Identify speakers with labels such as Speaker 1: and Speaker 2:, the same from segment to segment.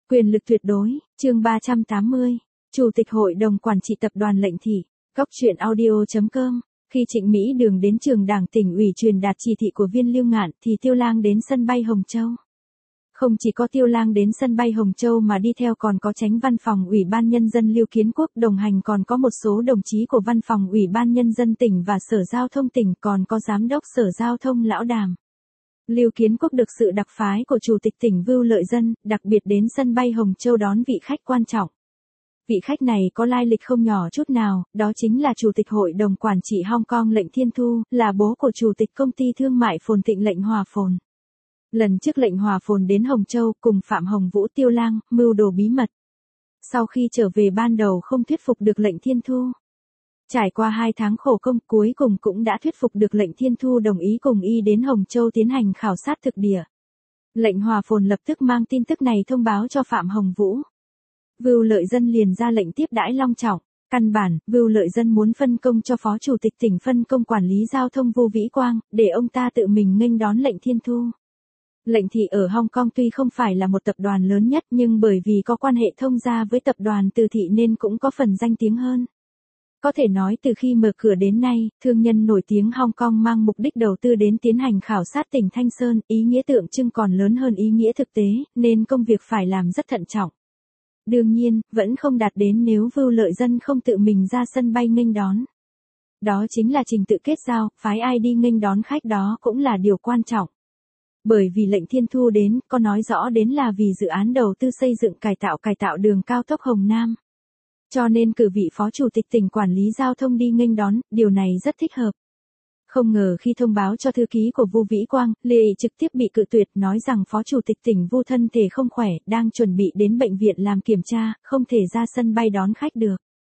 Speaker 1: Quyền lực tuyệt đối, chương 380. Chủ tịch Hội đồng Quản trị Tập đoàn Lệnh Thị, Góc truyện audio.com. Khi Trịnh Mỹ Đường đến trường Đảng tỉnh ủy truyền đạt chỉ thị của Viên Lưu Ngạn thì Tiêu Lang đến sân bay Hồng Châu. Không chỉ có Tiêu Lang đến sân bay Hồng Châu mà đi theo còn có Chánh Văn phòng Ủy ban Nhân dân Lưu Kiến Quốc, đồng hành còn có một số đồng chí của Văn phòng Ủy ban Nhân dân tỉnh và Sở Giao thông tỉnh, còn có Giám đốc Sở Giao thông Lão Đàm. Lưu Kiến Quốc được sự đặc phái của Chủ tịch tỉnh Vưu Lợi Dân, đặc biệt đến sân bay Hồng Châu đón vị khách quan trọng. Vị khách này có lai lịch không nhỏ chút nào, đó chính là Chủ tịch Hội đồng Quản trị Hong Kong Lệnh Thiên Thu, là bố của Chủ tịch Công ty Thương mại Phồn Thịnh Lệnh Hòa Phồn. Lần trước Lệnh Hòa Phồn đến Hồng Châu cùng Phạm Hồng Vũ Tiêu Lang, mưu đồ bí mật. Sau khi trở về ban đầu không thuyết phục được Lệnh Thiên Thu. Trải qua 2 tháng khổ công cuối cùng cũng đã thuyết phục được Lệnh Thiên Thu đồng ý cùng y đến Hồng Châu tiến hành khảo sát thực địa. Lệnh Hòa Phồn lập tức mang tin tức này thông báo cho Phạm Hồng Vũ. Vưu Lợi Dân liền ra lệnh tiếp đãi long trọng. Căn bản, Vưu Lợi Dân muốn phân công cho Phó Chủ tịch tỉnh phân công quản lý giao thông Vu Vĩ Quang, để ông ta tự mình nghênh đón Lệnh Thiên Thu. Lệnh Thị ở Hong Kong tuy không phải là một tập đoàn lớn nhất nhưng bởi vì có quan hệ thông gia với tập đoàn Từ Thị nên cũng có phần danh tiếng hơn. Có thể nói từ khi mở cửa đến nay, thương nhân nổi tiếng Hong Kong mang mục đích đầu tư đến tiến hành khảo sát tỉnh Thanh Sơn, ý nghĩa tượng trưng còn lớn hơn ý nghĩa thực tế, nên công việc phải làm rất thận trọng. Đương nhiên, vẫn không đạt đến nếu Vưu Lợi Dân không tự mình ra sân bay nghênh đón. Đó chính là trình tự kết giao, phái ai đi nghênh đón khách đó cũng là điều quan trọng. Bởi vì Lệnh Thiên Thu đến, có nói rõ đến là vì dự án đầu tư xây dựng cải tạo đường cao tốc Hồng Nam. Cho nên cử vị Phó Chủ tịch tỉnh quản lý giao thông đi nghênh đón, điều này rất thích hợp. Không ngờ khi thông báo cho thư ký của Vu Vĩ Quang, Lê Ý trực tiếp bị cự tuyệt, nói rằng Phó Chủ tịch tỉnh Vu thân thể không khỏe, đang chuẩn bị đến bệnh viện làm kiểm tra, không thể ra sân bay đón khách được.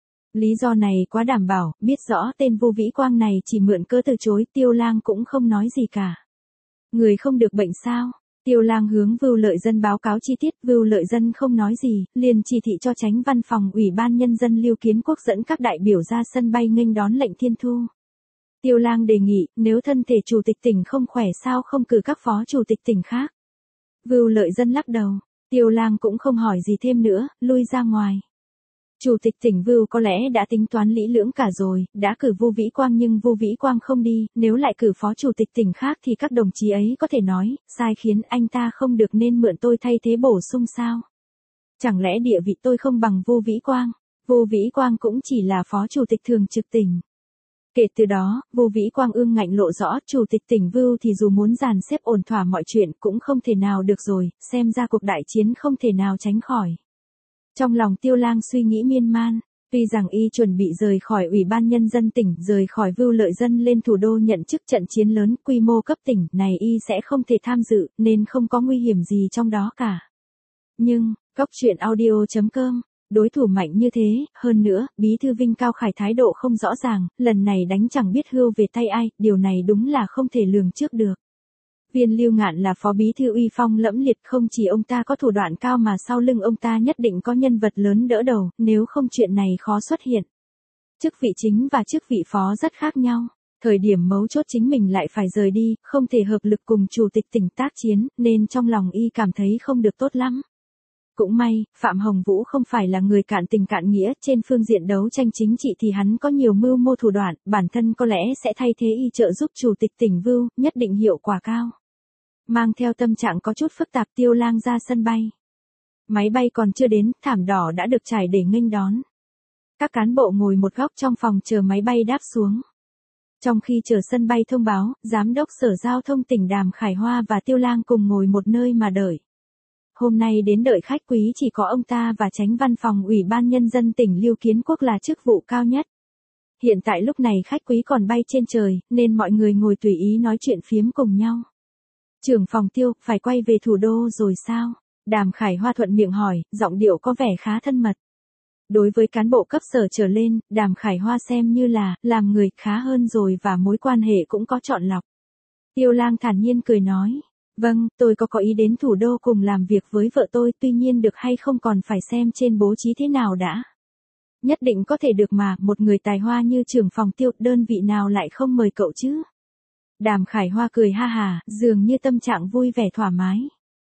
Speaker 1: Lý do này quá đảm bảo, biết rõ tên Vu Vĩ Quang này chỉ mượn cớ từ chối, Tiêu Lang cũng không nói gì cả. Người không được bệnh sao? Tiêu Lang hướng Vưu Lợi Dân báo cáo chi tiết, Vưu Lợi Dân không nói gì, liền chỉ thị cho Chánh Văn phòng Ủy ban Nhân dân Lưu Kiến Quốc dẫn các đại biểu ra sân bay nghênh đón Lệnh Thiên Thu. Tiêu Lang đề nghị, nếu thân thể Chủ tịch tỉnh không khỏe sao không cử các phó chủ tịch tỉnh khác. Vưu Lợi Dân lắc đầu, Tiêu Lang cũng không hỏi gì thêm nữa, lui ra ngoài. Chủ tịch tỉnh Vưu có lẽ đã tính toán lý lưỡng cả rồi, đã cử Vu Vĩ Quang nhưng Vu Vĩ Quang không đi, nếu lại cử phó chủ tịch tỉnh khác thì các đồng chí ấy có thể nói, sai khiến anh ta không được nên mượn tôi thay thế bổ sung sao? Chẳng lẽ địa vị tôi không bằng Vu Vĩ Quang? Vu Vĩ Quang cũng chỉ là phó chủ tịch thường trực tỉnh. Kể từ đó, Vu Vĩ Quang ương ngạnh lộ rõ, chủ tịch tỉnh Vưu thì dù muốn dàn xếp ổn thỏa mọi chuyện cũng không thể nào được rồi, xem ra cuộc đại chiến không thể nào tránh khỏi. Trong lòng Tiêu Lang suy nghĩ miên man, tuy rằng y chuẩn bị rời khỏi Ủy ban Nhân dân tỉnh, rời khỏi Vưu Lợi Dân lên thủ đô nhận chức trận chiến lớn quy mô cấp tỉnh này y sẽ không thể tham dự, nên không có nguy hiểm gì trong đó cả. Nhưng, Góc truyện audio.com, đối thủ mạnh như thế, hơn nữa, Bí thư Vinh Cao Khải thái độ không rõ ràng, lần này đánh chẳng biết hươu về tay ai, điều này đúng là không thể lường trước được. Viên Lưu Ngạn là phó bí thư uy phong lẫm liệt, không chỉ ông ta có thủ đoạn cao mà sau lưng ông ta nhất định có nhân vật lớn đỡ đầu, nếu không chuyện này khó xuất hiện. Chức vị chính và chức vị phó rất khác nhau, thời điểm mấu chốt chính mình lại phải rời đi, không thể hợp lực cùng chủ tịch tỉnh tác chiến, nên trong lòng y cảm thấy không được tốt lắm. Cũng may, Phạm Hồng Vũ không phải là người cạn tình cạn nghĩa, trên phương diện đấu tranh chính trị thì hắn có nhiều mưu mô thủ đoạn, bản thân có lẽ sẽ thay thế y trợ giúp chủ tịch tỉnh Vưu, nhất định hiệu quả cao. Mang theo tâm trạng có chút phức tạp, Tiêu Lang ra sân bay. Máy bay còn chưa đến, thảm đỏ đã được trải để nghênh đón. Các cán bộ ngồi một góc trong phòng chờ máy bay đáp xuống. Trong khi chờ sân bay thông báo, Giám đốc Sở Giao thông tỉnh Đàm Khải Hoa và Tiêu Lang cùng ngồi một nơi mà đợi. Hôm nay đến đợi khách quý chỉ có ông ta và Chánh Văn phòng Ủy ban Nhân dân tỉnh Lưu Kiến Quốc là chức vụ cao nhất. Hiện tại lúc này khách quý còn bay trên trời, nên mọi người ngồi tùy ý nói chuyện phiếm cùng nhau. Trưởng phòng Tiêu, phải quay về thủ đô rồi sao? Đàm Khải Hoa thuận miệng hỏi, giọng điệu có vẻ khá thân mật. Đối với cán bộ cấp sở trở lên, Đàm Khải Hoa xem như là, làm người khá hơn rồi và mối quan hệ cũng có chọn lọc. Tiêu Lang thản nhiên cười nói, vâng, tôi có ý đến thủ đô cùng làm việc với vợ tôi, tuy nhiên được hay không còn phải xem trên bố trí thế nào đã. Nhất định có thể được mà, một người tài hoa như trưởng phòng Tiêu, đơn vị nào lại không mời cậu chứ? Đàm Khải Hoa cười ha hà, dường như tâm trạng vui vẻ thoải mái.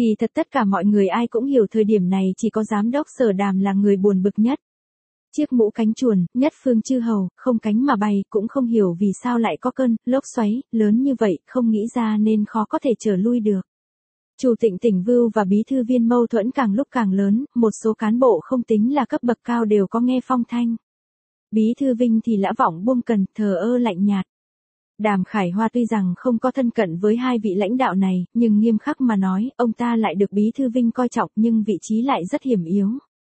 Speaker 1: Kỳ thật tất cả mọi người ai cũng hiểu thời điểm này chỉ có giám đốc Sở Đàm là người buồn bực nhất. Chiếc mũ cánh chuồn, nhất phương chư hầu, không cánh mà bay, cũng không hiểu vì sao lại có cơn lốc xoáy lớn như vậy, không nghĩ ra nên khó có thể trở lui được. Chủ tịch tỉnh Vưu và bí thư viên mâu thuẫn càng lúc càng lớn, một số cán bộ không tính là cấp bậc cao đều có nghe phong thanh. Bí thư Vinh thì lã vọng buông cần, thờ ơ lạnh nhạt. Đàm Khải Hoa tuy rằng không có thân cận với hai vị lãnh đạo này, nhưng nghiêm khắc mà nói, ông ta lại được bí thư Vinh coi trọng nhưng vị trí lại rất hiểm yếu.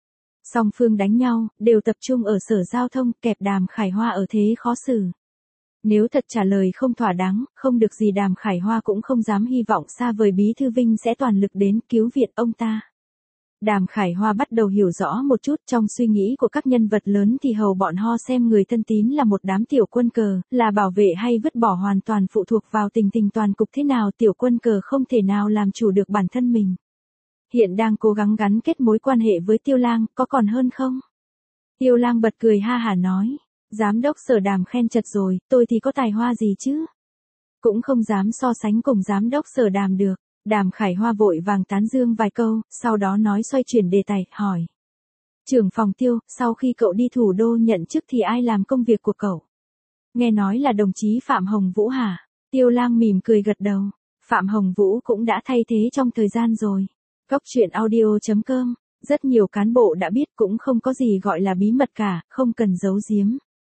Speaker 1: Song phương đánh nhau, đều tập trung ở Sở Giao thông, kẹp Đàm Khải Hoa ở thế khó xử. Nếu thật trả lời không thỏa đáng, không được gì Đàm Khải Hoa cũng không dám hy vọng xa vời bí thư Vinh sẽ toàn lực đến cứu viện ông ta. Đàm Khải Hoa bắt đầu hiểu rõ một chút trong suy nghĩ của các nhân vật lớn thì hầu bọn họ xem người thân tín là một đám tiểu quân cờ, là bảo vệ hay vứt bỏ hoàn toàn phụ thuộc vào tình tình toàn cục thế nào tiểu quân cờ không thể nào làm chủ được bản thân mình. Hiện đang cố gắng gắn kết mối quan hệ với Tiêu Lang, có còn hơn không? Tiêu Lang bật cười ha hả nói, giám đốc Sở Đàm khen chật rồi, tôi thì có tài hoa gì chứ? Cũng không dám so sánh cùng giám đốc Sở Đàm được. Đàm Khải Hoa vội vàng tán dương vài câu, sau đó nói xoay chuyển đề tài, hỏi. Trưởng phòng Tiêu, sau khi cậu đi thủ đô nhận chức thì ai làm công việc của cậu? Nghe nói là đồng chí Phạm Hồng Vũ hả? Tiêu Lang mỉm cười gật đầu. Phạm Hồng Vũ cũng đã thay thế trong thời gian rồi. Góc truyện audio.com, rất nhiều cán bộ đã biết cũng không có gì gọi là bí mật cả, không cần giấu giếm.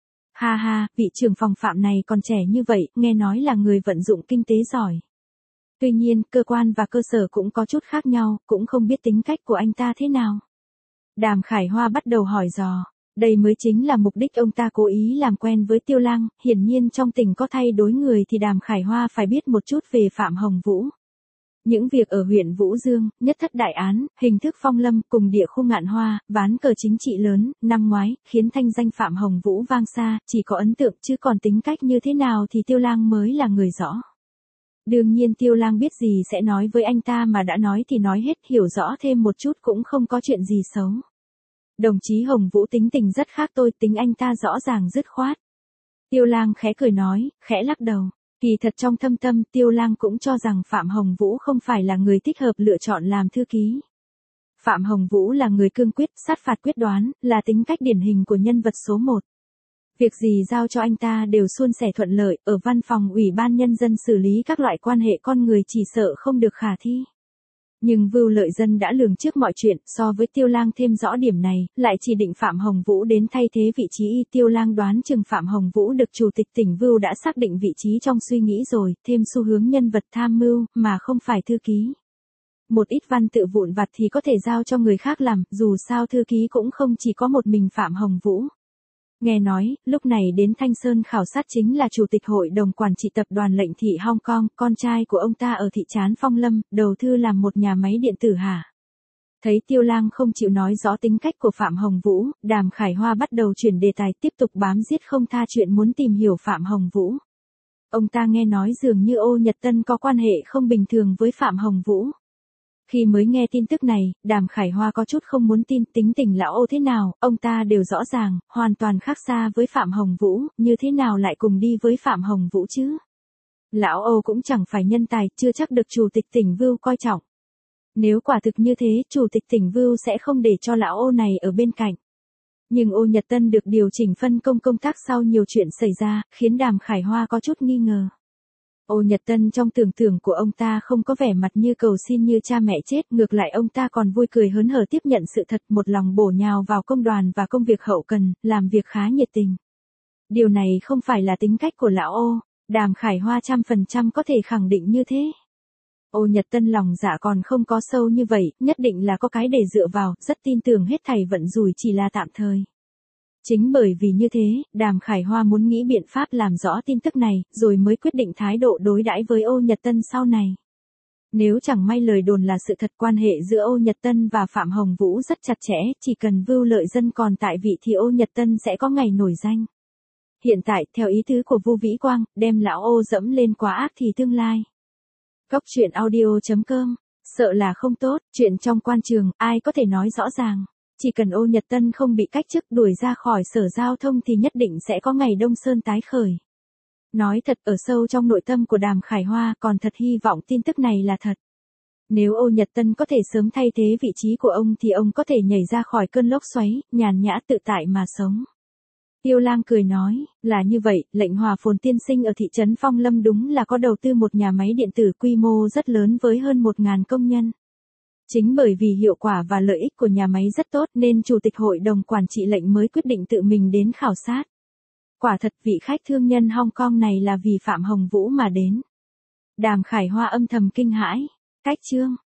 Speaker 1: Ha ha, vị trưởng phòng Phạm này còn trẻ như vậy, nghe nói là người vận dụng kinh tế giỏi. Tuy nhiên, cơ quan và cơ sở cũng có chút khác nhau, cũng không biết tính cách của anh ta thế nào. Đàm Khải Hoa bắt đầu hỏi dò, đây mới chính là mục đích ông ta cố ý làm quen với Tiêu Lang, hiển nhiên trong tình có thay đổi người thì Đàm Khải Hoa phải biết một chút về Phạm Hồng Vũ. Những việc ở huyện Vũ Dương, nhất thất đại án, hình thức phong lâm cùng địa khu Ngạn Hoa, ván cờ chính trị lớn, năm ngoái, khiến thanh danh Phạm Hồng Vũ vang xa, chỉ có ấn tượng chứ còn tính cách như thế nào thì Tiêu Lang mới là người rõ. Đương nhiên Tiêu Lang biết gì sẽ nói với anh ta mà đã nói thì nói hết, hiểu rõ thêm một chút cũng không có chuyện gì xấu. Đồng chí Hồng Vũ tính tình rất khác tôi, tính anh ta rõ ràng dứt khoát. Tiêu Lang khẽ cười nói, khẽ lắc đầu. Kỳ thật trong thâm tâm Tiêu Lang cũng cho rằng Phạm Hồng Vũ không phải là người thích hợp lựa chọn làm thư ký. Phạm Hồng Vũ là người cương quyết, sát phạt quyết đoán, là tính cách điển hình của nhân vật số 1. Việc gì giao cho anh ta đều suôn sẻ thuận lợi, ở văn phòng Ủy ban Nhân dân xử lý các loại quan hệ con người chỉ sợ không được khả thi. Nhưng Vưu Lợi Dân đã lường trước mọi chuyện, so với Tiêu Lang thêm rõ điểm này, lại chỉ định Phạm Hồng Vũ đến thay thế vị trí y. Tiêu Lang đoán chừng Phạm Hồng Vũ được Chủ tịch tỉnh Vưu đã xác định vị trí trong suy nghĩ rồi, thêm xu hướng nhân vật tham mưu, mà không phải thư ký. Một ít văn tự vụn vặt thì có thể giao cho người khác làm, dù sao thư ký cũng không chỉ có một mình Phạm Hồng Vũ. Nghe nói, lúc này đến Thanh Sơn khảo sát chính là Chủ tịch Hội đồng Quản trị Tập đoàn Lệnh Thị Hong Kong, con trai của ông ta ở thị trấn Phong Lâm, đầu tư làm một nhà máy điện tử hả? Thấy Tiêu Lang không chịu nói rõ tính cách của Phạm Hồng Vũ, Đàm Khải Hoa bắt đầu chuyển đề tài tiếp tục bám giết không tha chuyện muốn tìm hiểu Phạm Hồng Vũ. Ông ta nghe nói dường như Ô Nhật Tân có quan hệ không bình thường với Phạm Hồng Vũ. Khi mới nghe tin tức này, Đàm Khải Hoa có chút không muốn tin, tính tình lão Ô thế nào, ông ta đều rõ ràng, hoàn toàn khác xa với Phạm Hồng Vũ, như thế nào lại cùng đi với Phạm Hồng Vũ chứ? Lão Ô cũng chẳng phải nhân tài, chưa chắc được Chủ tịch tỉnh Vưu coi trọng. Nếu quả thực như thế, Chủ tịch tỉnh Vưu sẽ không để cho lão Ô này ở bên cạnh. Nhưng Ô Nhật Tân được điều chỉnh phân công công tác sau nhiều chuyện xảy ra, khiến Đàm Khải Hoa có chút nghi ngờ. Ô Nhật Tân trong tưởng tượng của ông ta không có vẻ mặt như cầu xin như cha mẹ chết, ngược lại ông ta còn vui cười hớn hở tiếp nhận sự thật, một lòng bổ nhào vào công đoàn và công việc hậu cần, làm việc khá nhiệt tình. Điều này không phải là tính cách của lão Ô, Đàm Khải Hoa 100% có thể khẳng định như thế. Ô Nhật Tân lòng dạ còn không có sâu như vậy, nhất định là có cái để dựa vào, rất tin tưởng hết thảy vận rủi chỉ là tạm thời. Chính bởi vì như thế, Đàm Khải Hoa muốn nghĩ biện pháp làm rõ tin tức này, rồi mới quyết định thái độ đối đãi với Ô Nhật Tân sau này. Nếu chẳng may lời đồn là sự thật, quan hệ giữa Ô Nhật Tân và Phạm Hồng Vũ rất chặt chẽ, chỉ cần Vưu Lợi Dân còn tại vị thì Ô Nhật Tân sẽ có ngày nổi danh. Hiện tại, theo ý tứ của Vu Vĩ Quang, đem lão Ô dẫm lên quá ác thì tương lai. Góc truyện audio.com, sợ là không tốt, chuyện trong quan trường, ai có thể nói rõ ràng. Chỉ cần Ô Nhật Tân không bị cách chức đuổi ra khỏi Sở Giao thông thì nhất định sẽ có ngày Đông Sơn tái khởi. Nói thật, ở sâu trong nội tâm của Đàm Khải Hoa còn thật hy vọng tin tức này là thật. Nếu Ô Nhật Tân có thể sớm thay thế vị trí của ông thì ông có thể nhảy ra khỏi cơn lốc xoáy, nhàn nhã tự tại mà sống. Tiêu Lang cười nói, là như vậy, lệnh Hòa Phồn tiên sinh ở thị trấn Phong Lâm đúng là có đầu tư một nhà máy điện tử quy mô rất lớn với hơn 1.000 công nhân. Chính bởi vì hiệu quả và lợi ích của nhà máy rất tốt nên Chủ tịch Hội đồng Quản trị lệnh mới quyết định tự mình đến khảo sát. Quả thật vị khách thương nhân Hong Kong này là vì Phạm Hồng Vũ mà đến. Đàm Khải Hoa âm thầm kinh hãi. Cách chương